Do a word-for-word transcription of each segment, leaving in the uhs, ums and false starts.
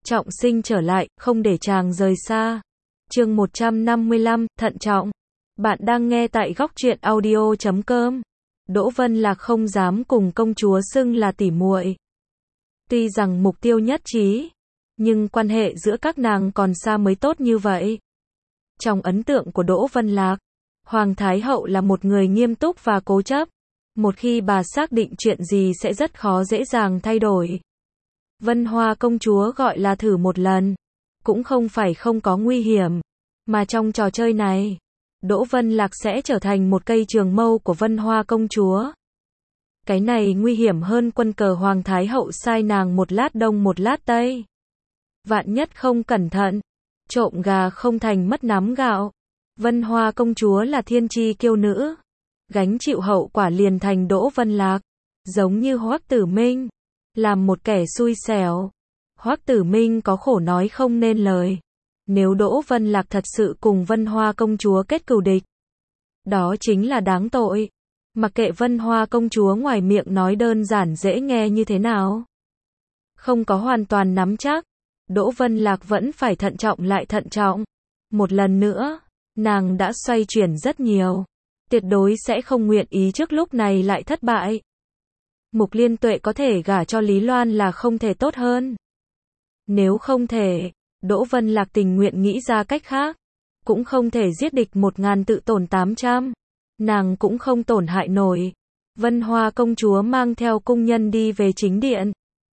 trọng sinh trở lại, không để chàng rời xa. Chương một trăm năm mươi lăm, thận trọng. Bạn đang nghe tại góc truyện audio chấm com. Đỗ Vân Lạc không dám cùng công chúa xưng là tỉ muội. Tuy rằng mục tiêu nhất trí, nhưng quan hệ giữa các nàng còn xa mới tốt như vậy. Trong ấn tượng của Đỗ Vân Lạc, Hoàng Thái Hậu là một người nghiêm túc và cố chấp. Một khi bà xác định chuyện gì sẽ rất khó dễ dàng thay đổi. Vân Hoa công chúa gọi là thử một lần, cũng không phải không có nguy hiểm, mà trong trò chơi này, Đỗ Vân Lạc sẽ trở thành một cây trường mâu của Vân Hoa công chúa. Cái này nguy hiểm hơn quân cờ Hoàng Thái Hậu sai nàng một lát đông một lát tây. Vạn nhất không cẩn thận, trộm gà không thành mất nắm gạo. Vân Hoa công chúa là thiên chi kiêu nữ, gánh chịu hậu quả liền thành Đỗ Vân Lạc, giống như Hoắc Tử Minh, làm một kẻ xui xẻo. Hoắc Tử Minh có khổ nói không nên lời. Nếu Đỗ Vân Lạc thật sự cùng Vân Hoa công chúa kết cừu địch, đó chính là đáng tội. Mặc kệ Vân Hoa công chúa ngoài miệng nói đơn giản dễ nghe như thế nào, không có hoàn toàn nắm chắc, Đỗ Vân Lạc vẫn phải thận trọng lại thận trọng. Một lần nữa, nàng đã xoay chuyển rất nhiều, tuyệt đối sẽ không nguyện ý trước lúc này lại thất bại. Mục Liên Tuệ có thể gả cho Lý Loan là không thể tốt hơn. Nếu không thể, Đỗ Vân Lạc tình nguyện nghĩ ra cách khác. Cũng không thể giết địch một ngàn tự tổn tám trăm. Nàng cũng không tổn hại nổi. Vân Hoa công chúa mang theo cung nhân đi về chính điện.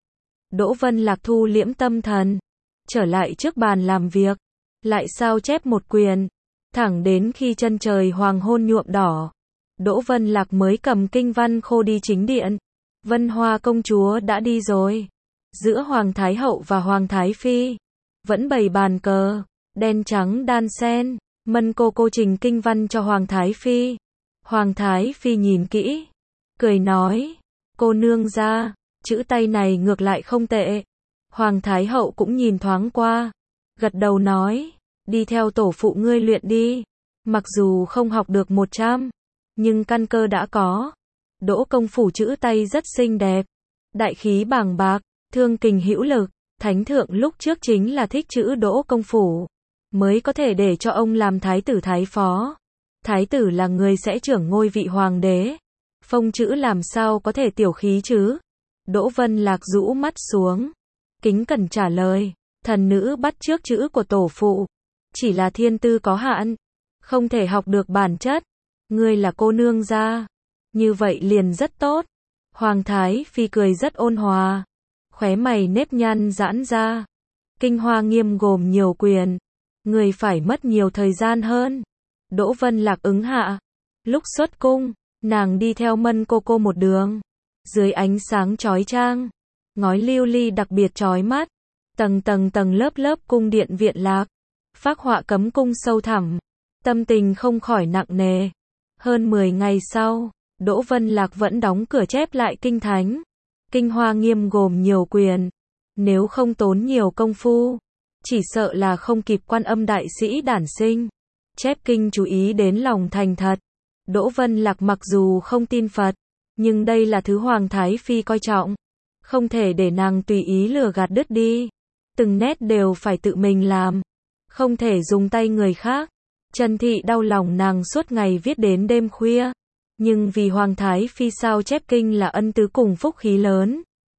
Đỗ Vân Lạc thu liễm tâm thần, trở lại trước bàn làm việc, lại sao chép một quyền, thẳng đến khi chân trời hoàng hôn nhuộm đỏ, Đỗ Vân Lạc mới cầm kinh văn khô đi chính điện. Vân Hoa công chúa đã đi rồi. Giữa Hoàng Thái Hậu và Hoàng Thái Phi vẫn bày bàn cờ, đen trắng đan xen. Mân cô cô trình kinh văn cho Hoàng Thái Phi. Hoàng Thái Phi nhìn kỹ, cười nói, cô nương ra, chữ tay này ngược lại không tệ. Hoàng Thái Hậu cũng nhìn thoáng qua, gật đầu nói, đi theo tổ phụ ngươi luyện đi. Mặc dù không học được một trăm, nhưng căn cơ đã có. Đỗ công phủ chữ tay rất xinh đẹp, đại khí bàng bạc, thương kình hữu lực. Thánh thượng lúc trước chính là thích chữ Đỗ công phủ, mới có thể để cho ông làm thái tử thái phó. Thái tử là người sẽ trưởng ngôi vị hoàng đế, phông chữ làm sao có thể tiểu khí chứ. Đỗ Vân Lạc rũ mắt xuống, kính cẩn trả lời, thần nữ bắt chước chữ của tổ phụ, chỉ là thiên tư có hạn, không thể học được bản chất. Ngươi là cô nương gia, như vậy liền rất tốt. Hoàng Thái Phi cười rất ôn hòa, khóe mày nếp nhăn giãn ra. Kinh Hoa Nghiêm gồm nhiều quyền, người phải mất nhiều thời gian hơn. Đỗ Vân Lạc ứng hạ. Lúc xuất cung, nàng đi theo Mân cô cô một đường, dưới ánh sáng chói chang, ngói lưu ly đặc biệt chói mắt, tầng tầng tầng lớp lớp cung điện viện lạc, phác họa cấm cung sâu thẳm, tâm tình không khỏi nặng nề. Hơn mười ngày sau, Đỗ Vân Lạc vẫn đóng cửa chép lại kinh thánh. Kinh Hoa Nghiêm gồm nhiều quyền, nếu không tốn nhiều công phu, chỉ sợ là không kịp Quan Âm đại sĩ đản sinh. Chép kinh chú ý đến lòng thành thật. Đỗ Vân Lạc mặc dù không tin Phật, nhưng đây là thứ Hoàng Thái Phi coi trọng, không thể để nàng tùy ý lừa gạt đứt đi. Từng nét đều phải tự mình làm, không thể dùng tay người khác. Trần Thị đau lòng nàng suốt ngày viết đến đêm khuya, nhưng vì Hoàng Thái Phi sao chép kinh là ân tứ cùng phúc khí lớn,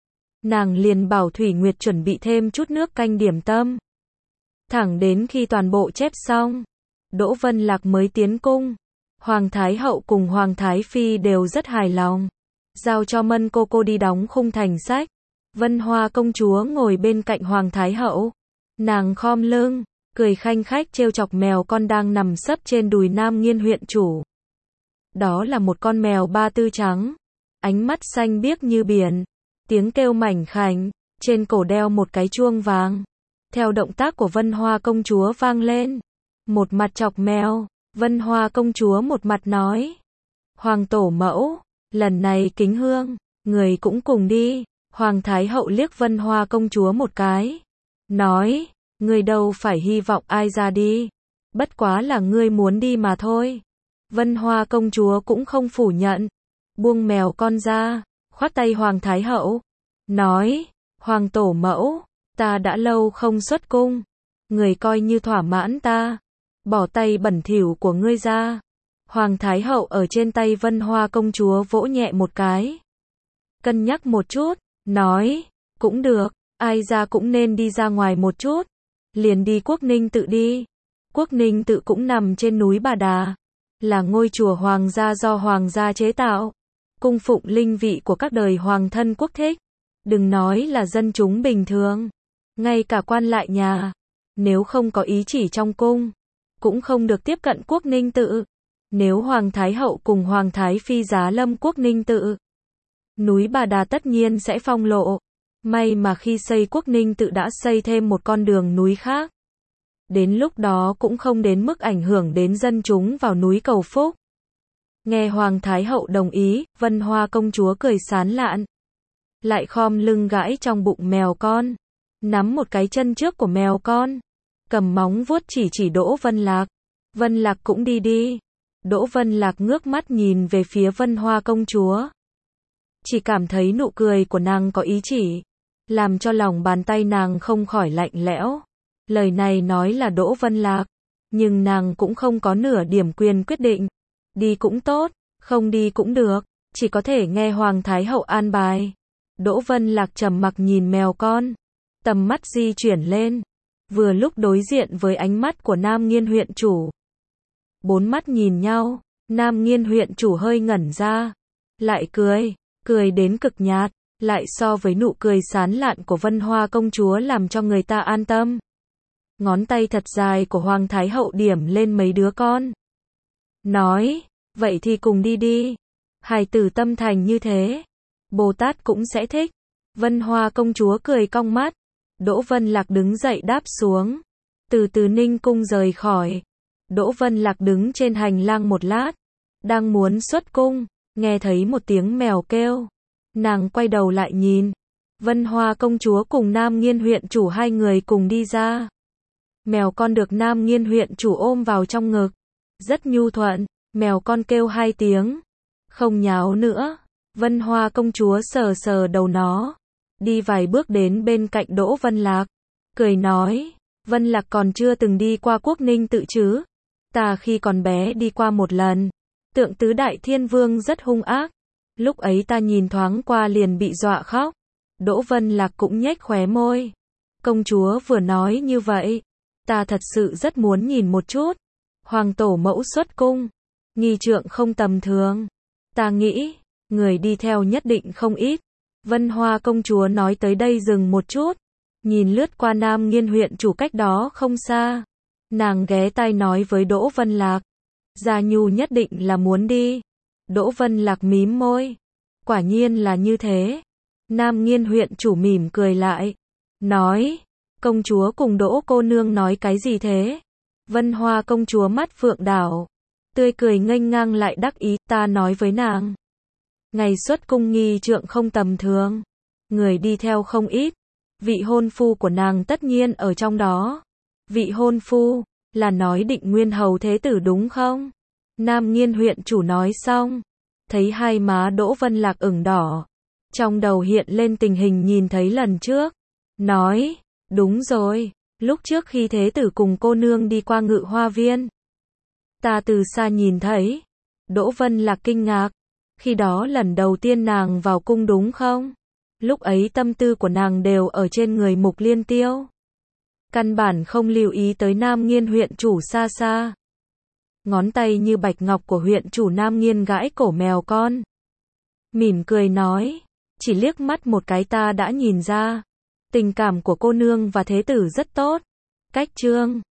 nàng liền bảo Thủy Nguyệt chuẩn bị thêm chút nước canh điểm tâm. Thẳng đến khi toàn bộ chép xong, Đỗ Vân Lạc mới tiến cung. Hoàng Thái Hậu cùng Hoàng Thái Phi đều rất hài lòng, giao cho Mân cô cô đi đóng khung thành sách. Vân Hoa công chúa ngồi bên cạnh Hoàng Thái Hậu, nàng khom lưng, cười khanh khách trêu chọc mèo con đang nằm sấp trên đùi Nam Nghiên huyện chủ. Đó là một con mèo ba tư trắng, ánh mắt xanh biếc như biển, tiếng kêu mảnh khảnh, trên cổ đeo một cái chuông vàng. Theo động tác của Vân Hoa công chúa vang lên, một mặt chọc mèo, Vân Hoa công chúa một mặt nói, Hoàng tổ mẫu, lần này kính hương, người cũng cùng đi. Hoàng Thái Hậu liếc Vân Hoa công chúa một cái, nói, ngươi đâu phải hy vọng ai ra đi, bất quá là ngươi muốn đi mà thôi. Vân Hoa công chúa cũng không phủ nhận, buông mèo con ra, khoát tay Hoàng Thái Hậu, nói, Hoàng tổ mẫu, ta đã lâu không xuất cung, người coi như thỏa mãn ta, bỏ tay bẩn thỉu của ngươi ra. Hoàng Thái Hậu ở trên tay Vân Hoa công chúa vỗ nhẹ một cái. Cân nhắc một chút, nói, cũng được, ai ra cũng nên đi ra ngoài một chút, liền đi Quốc Ninh Tự đi. Quốc Ninh Tự cũng nằm trên núi Bà Đà, là ngôi chùa hoàng gia do hoàng gia chế tạo, cung phụng linh vị của các đời hoàng thân quốc thích. Đừng nói là dân chúng bình thường, ngay cả quan lại nhà, nếu không có ý chỉ trong cung, cũng không được tiếp cận Quốc Ninh Tự. Nếu Hoàng Thái Hậu cùng Hoàng Thái Phi giá lâm Quốc Ninh Tự, núi Bà Đà tất nhiên sẽ phong lộ. May mà khi xây Quốc Ninh Tự đã xây thêm một con đường núi khác. Đến lúc đó cũng không đến mức ảnh hưởng đến dân chúng vào núi cầu phúc. Nghe Hoàng Thái Hậu đồng ý, Vân Hoa công chúa cười sán lạn. Lại khom lưng gãi trong bụng mèo con. Nắm một cái chân trước của mèo con. Cầm móng vuốt chỉ chỉ Đỗ Vân Lạc. Vân Lạc cũng đi đi. Đỗ Vân Lạc ngước mắt nhìn về phía Vân Hoa công chúa. Chỉ cảm thấy nụ cười của nàng có ý chỉ, làm cho lòng bàn tay nàng không khỏi lạnh lẽo. Lời này nói là Đỗ Vân Lạc, nhưng nàng cũng không có nửa điểm quyền quyết định. Đi cũng tốt, không đi cũng được, chỉ có thể nghe Hoàng Thái Hậu an bài. Đỗ Vân Lạc trầm mặc nhìn mèo con, tầm mắt di chuyển lên, vừa lúc đối diện với ánh mắt của Nam Nghiên huyện chủ. Bốn mắt nhìn nhau, Nam Nghiên huyện chủ hơi ngẩn ra, lại cười, cười đến cực nhạt, lại so với nụ cười sán lạn của Vân Hoa công chúa làm cho người ta an tâm. Ngón tay thật dài của Hoàng Thái Hậu điểm lên mấy đứa con. Nói, vậy thì cùng đi đi. Hài tử tâm thành như thế, Bồ Tát cũng sẽ thích. Vân Hoa công chúa cười cong mắt. Đỗ Vân Lạc đứng dậy đáp xuống. Từ từ Ninh cung rời khỏi. Đỗ Vân Lạc đứng trên hành lang một lát. Đang muốn xuất cung, nghe thấy một tiếng mèo kêu. Nàng quay đầu lại nhìn. Vân Hoa công chúa cùng Nam Nghiên huyện chủ hai người cùng đi ra. Mèo con được Nam Nghiên huyện chủ ôm vào trong ngực. Rất nhu thuận, mèo con kêu hai tiếng. Không nháo nữa. Vân Hoa công chúa sờ sờ đầu nó. Đi vài bước đến bên cạnh Đỗ Vân Lạc. Cười nói, Vân Lạc còn chưa từng đi qua Quốc Ninh Tự chứ. Ta khi còn bé đi qua một lần. Tượng tứ đại thiên vương rất hung ác. Lúc ấy ta nhìn thoáng qua liền bị dọa khóc. Đỗ Vân Lạc cũng nhếch khóe môi. Công chúa vừa nói như vậy, ta thật sự rất muốn nhìn một chút. Hoàng tổ mẫu xuất cung, nghi trượng không tầm thường. Ta nghĩ, người đi theo nhất định không ít. Vân Hoa công chúa nói tới đây dừng một chút, nhìn lướt qua Nam Nghiên huyện chủ cách đó không xa. Nàng ghé tai nói với Đỗ Vân Lạc, Gia Nhu nhất định là muốn đi. Đỗ Vân Lạc mím môi, quả nhiên là như thế. Nam Nghiên huyện chủ mỉm cười lại, nói, công chúa cùng Đỗ cô nương nói cái gì thế? Vân Hoa công chúa mắt phượng đảo, tươi cười nghênh ngang lại đắc ý, ta nói với nàng. Ngày xuất cung nghi trượng không tầm thường, người đi theo không ít, vị hôn phu của nàng tất nhiên ở trong đó. Vị hôn phu, là nói Định Nguyên hầu thế tử đúng không? Nam Nghiên huyện chủ nói xong, thấy hai má Đỗ Vân Lạc ửng đỏ, trong đầu hiện lên tình hình nhìn thấy lần trước, nói, đúng rồi, lúc trước khi thế tử cùng cô nương đi qua Ngự Hoa Viên, ta từ xa nhìn thấy. Đỗ Vân Lạc kinh ngạc, khi đó lần đầu tiên nàng vào cung đúng không? Lúc ấy tâm tư của nàng đều ở trên người Mục Liên Tiêu, căn bản không lưu ý tới Nam Nghiên huyện chủ xa xa. Ngón tay như bạch ngọc của huyện chủ Nam Nghiên gãi cổ mèo con, mỉm cười nói, chỉ liếc mắt một cái ta đã nhìn ra, tình cảm của cô nương và thế tử rất tốt. Cách chương